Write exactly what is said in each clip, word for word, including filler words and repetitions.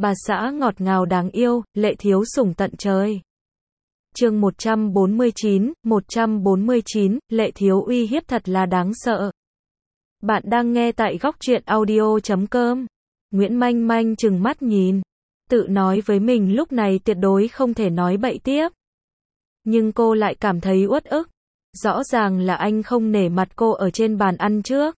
bà xã ngọt ngào đáng yêu, lệ thiếu sủng tận trời. Chương một trăm bốn mươi chín, một trăm bốn mươi chín, lệ thiếu uy hiếp thật là đáng sợ. Bạn đang nghe tại góc truyện audio chấm com. Nguyễn Manh Manh trừng mắt nhìn, tự nói với mình lúc này tuyệt đối không thể nói bậy tiếp. Nhưng cô lại cảm thấy uất ức. Rõ ràng là anh không nể mặt cô ở trên bàn ăn trước.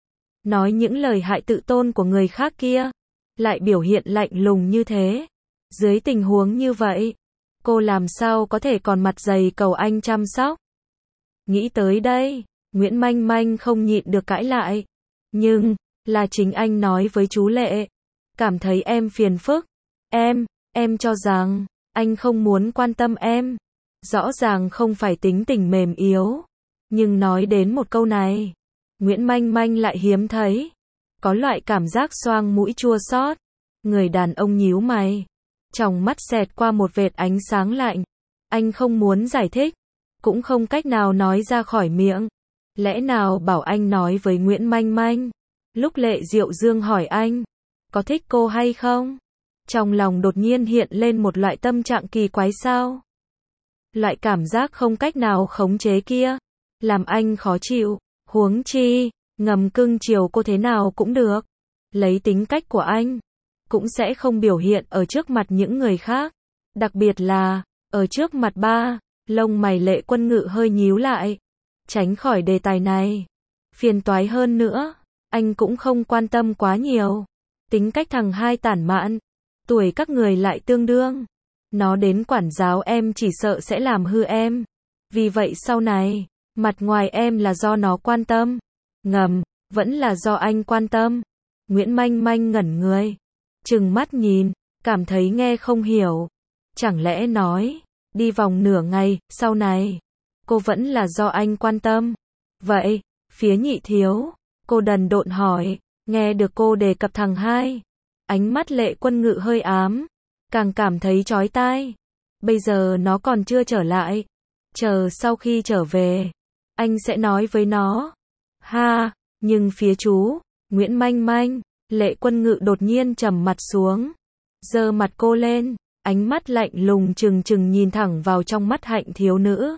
Nói những lời hại tự tôn của người khác kia. Lại biểu hiện lạnh lùng như thế. Dưới tình huống như vậy, cô làm sao có thể còn mặt dày cầu anh chăm sóc. Nghĩ tới đây, Nguyễn Manh Manh không nhịn được cãi lại. Nhưng, là chính anh nói với chú Lệ. Cảm thấy em phiền phức. Em, em cho rằng, anh không muốn quan tâm em. Rõ ràng không phải tính tình mềm yếu. Nhưng nói đến một câu này, Nguyễn Manh Manh lại hiếm thấy. Có loại cảm giác xoang mũi chua xót. Người đàn ông nhíu mày. Trong mắt xẹt qua một vệt ánh sáng lạnh. Anh không muốn giải thích. Cũng không cách nào nói ra khỏi miệng. Lẽ nào bảo anh nói với Nguyễn Manh Manh. Lúc Lệ Diệu Dương hỏi anh, có thích cô hay không? Trong lòng đột nhiên hiện lên một loại tâm trạng kỳ quái sao? Loại cảm giác không cách nào khống chế kia, làm anh khó chịu. Huống chi, ngầm cưng chiều cô thế nào cũng được. Lấy tính cách của anh, cũng sẽ không biểu hiện ở trước mặt những người khác. Đặc biệt là, ở trước mặt ba, lông mày Lệ Quân Ngự hơi nhíu lại. Tránh khỏi đề tài này. Phiền toái hơn nữa, anh cũng không quan tâm quá nhiều. Tính cách thằng hai tản mạn, tuổi các người lại tương đương. Nó đến quản giáo em chỉ sợ sẽ làm hư em. Vì vậy sau này, mặt ngoài em là do nó quan tâm. Ngầm, vẫn là do anh quan tâm. Nguyễn Manh Manh ngẩn người. Trừng mắt nhìn, cảm thấy nghe không hiểu. Chẳng lẽ nói, đi vòng nửa ngày, sau này, cô vẫn là do anh quan tâm. Vậy, phía Nhị thiếu, cô đần độn hỏi, nghe được cô đề cập thằng hai. Ánh mắt Lệ Quân Ngự hơi ám. Càng cảm thấy chói tai. Bây giờ nó còn chưa trở lại. Chờ sau khi trở về, anh sẽ nói với nó. Ha, nhưng phía chú, Nguyễn Manh Manh, Lệ Quân Ngự đột nhiên trầm mặt xuống. Giơ mặt cô lên, ánh mắt lạnh lùng trừng trừng nhìn thẳng vào trong mắt Hạnh thiếu nữ.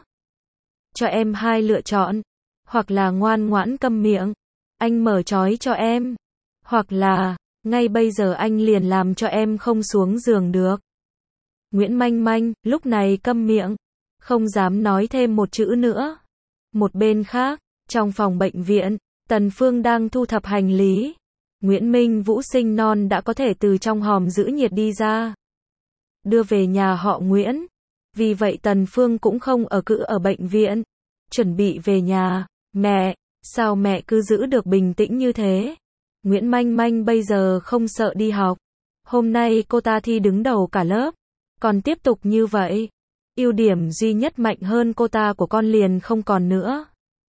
Cho em hai lựa chọn. Hoặc là ngoan ngoãn câm miệng. Anh mở trói cho em. Hoặc là, ngay bây giờ anh liền làm cho em không xuống giường được. Nguyễn Manh Manh, lúc này câm miệng. Không dám nói thêm một chữ nữa. Một bên khác, trong phòng bệnh viện, Tần Phương đang thu thập hành lý. Nguyễn Minh Vũ sinh non đã có thể từ trong hòm giữ nhiệt đi ra. Đưa về nhà họ Nguyễn. Vì vậy Tần Phương cũng không ở cữ ở bệnh viện. Chuẩn bị về nhà. Mẹ, sao mẹ cứ giữ được bình tĩnh như thế? Nguyễn Manh Manh bây giờ không sợ đi học. Hôm nay cô ta thi đứng đầu cả lớp. Còn tiếp tục như vậy, ưu điểm duy nhất mạnh hơn cô ta của con liền không còn nữa.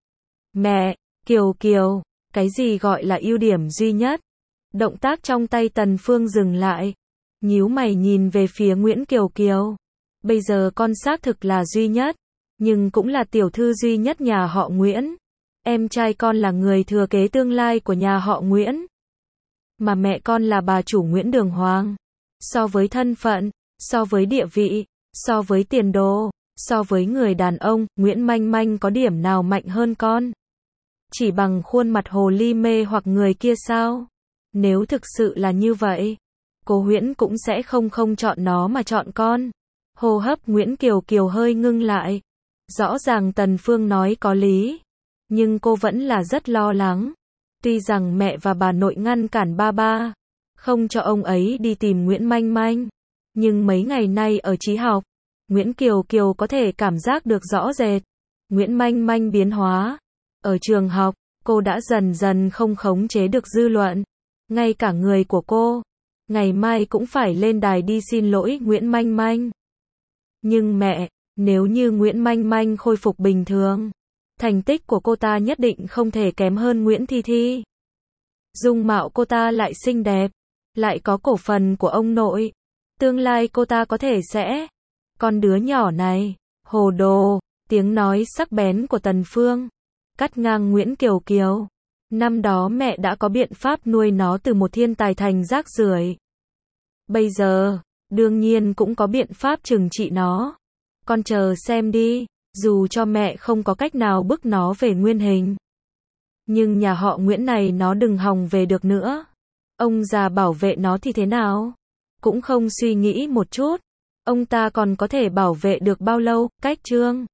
Mẹ, Kiều Kiều, cái gì gọi là ưu điểm duy nhất? Động tác trong tay Tần Phương dừng lại. Nhíu mày nhìn về phía Nguyễn Kiều Kiều. Bây giờ con xác thực là duy nhất, nhưng cũng là tiểu thư duy nhất nhà họ Nguyễn. Em trai con là người thừa kế tương lai của nhà họ Nguyễn. Mà mẹ con là bà chủ Nguyễn Đường Hoàng. So với thân phận, so với địa vị, so với tiền đồ, so với người đàn ông, Nguyễn Manh Manh có điểm nào mạnh hơn con? Chỉ bằng khuôn mặt hồ ly mê hoặc người kia sao? Nếu thực sự là như vậy, cô Nguyễn cũng sẽ không không chọn nó mà chọn con. Hô hấp Nguyễn Kiều Kiều hơi ngưng lại. Rõ ràng Tần Phương nói có lý. Nhưng cô vẫn là rất lo lắng. Tuy rằng mẹ và bà nội ngăn cản ba ba, không cho ông ấy đi tìm Nguyễn Manh Manh. Nhưng mấy ngày nay ở trí học, Nguyễn Kiều Kiều có thể cảm giác được rõ rệt. Nguyễn Manh Manh biến hóa. Ở trường học, cô đã dần dần không khống chế được dư luận. Ngay cả người của cô, ngày mai cũng phải lên đài đi xin lỗi Nguyễn Manh Manh. Nhưng mẹ, nếu như Nguyễn Manh Manh khôi phục bình thường, thành tích của cô ta nhất định không thể kém hơn Nguyễn Thi Thi. Dung mạo cô ta lại xinh đẹp, lại có cổ phần của ông nội. Tương lai cô ta có thể sẽ... Con đứa nhỏ này, hồ đồ, tiếng nói sắc bén của Tần Phương, cắt ngang Nguyễn Kiều Kiều. Năm đó mẹ đã có biện pháp nuôi nó từ một thiên tài thành rác rưởi. Bây giờ, đương nhiên cũng có biện pháp trừng trị nó. Con chờ xem đi, dù cho mẹ không có cách nào bức nó về nguyên hình. Nhưng nhà họ Nguyễn này nó đừng hòng về được nữa. Ông già bảo vệ nó thì thế nào? Cũng không suy nghĩ một chút. Ông ta còn có thể bảo vệ được bao lâu, cách Trương?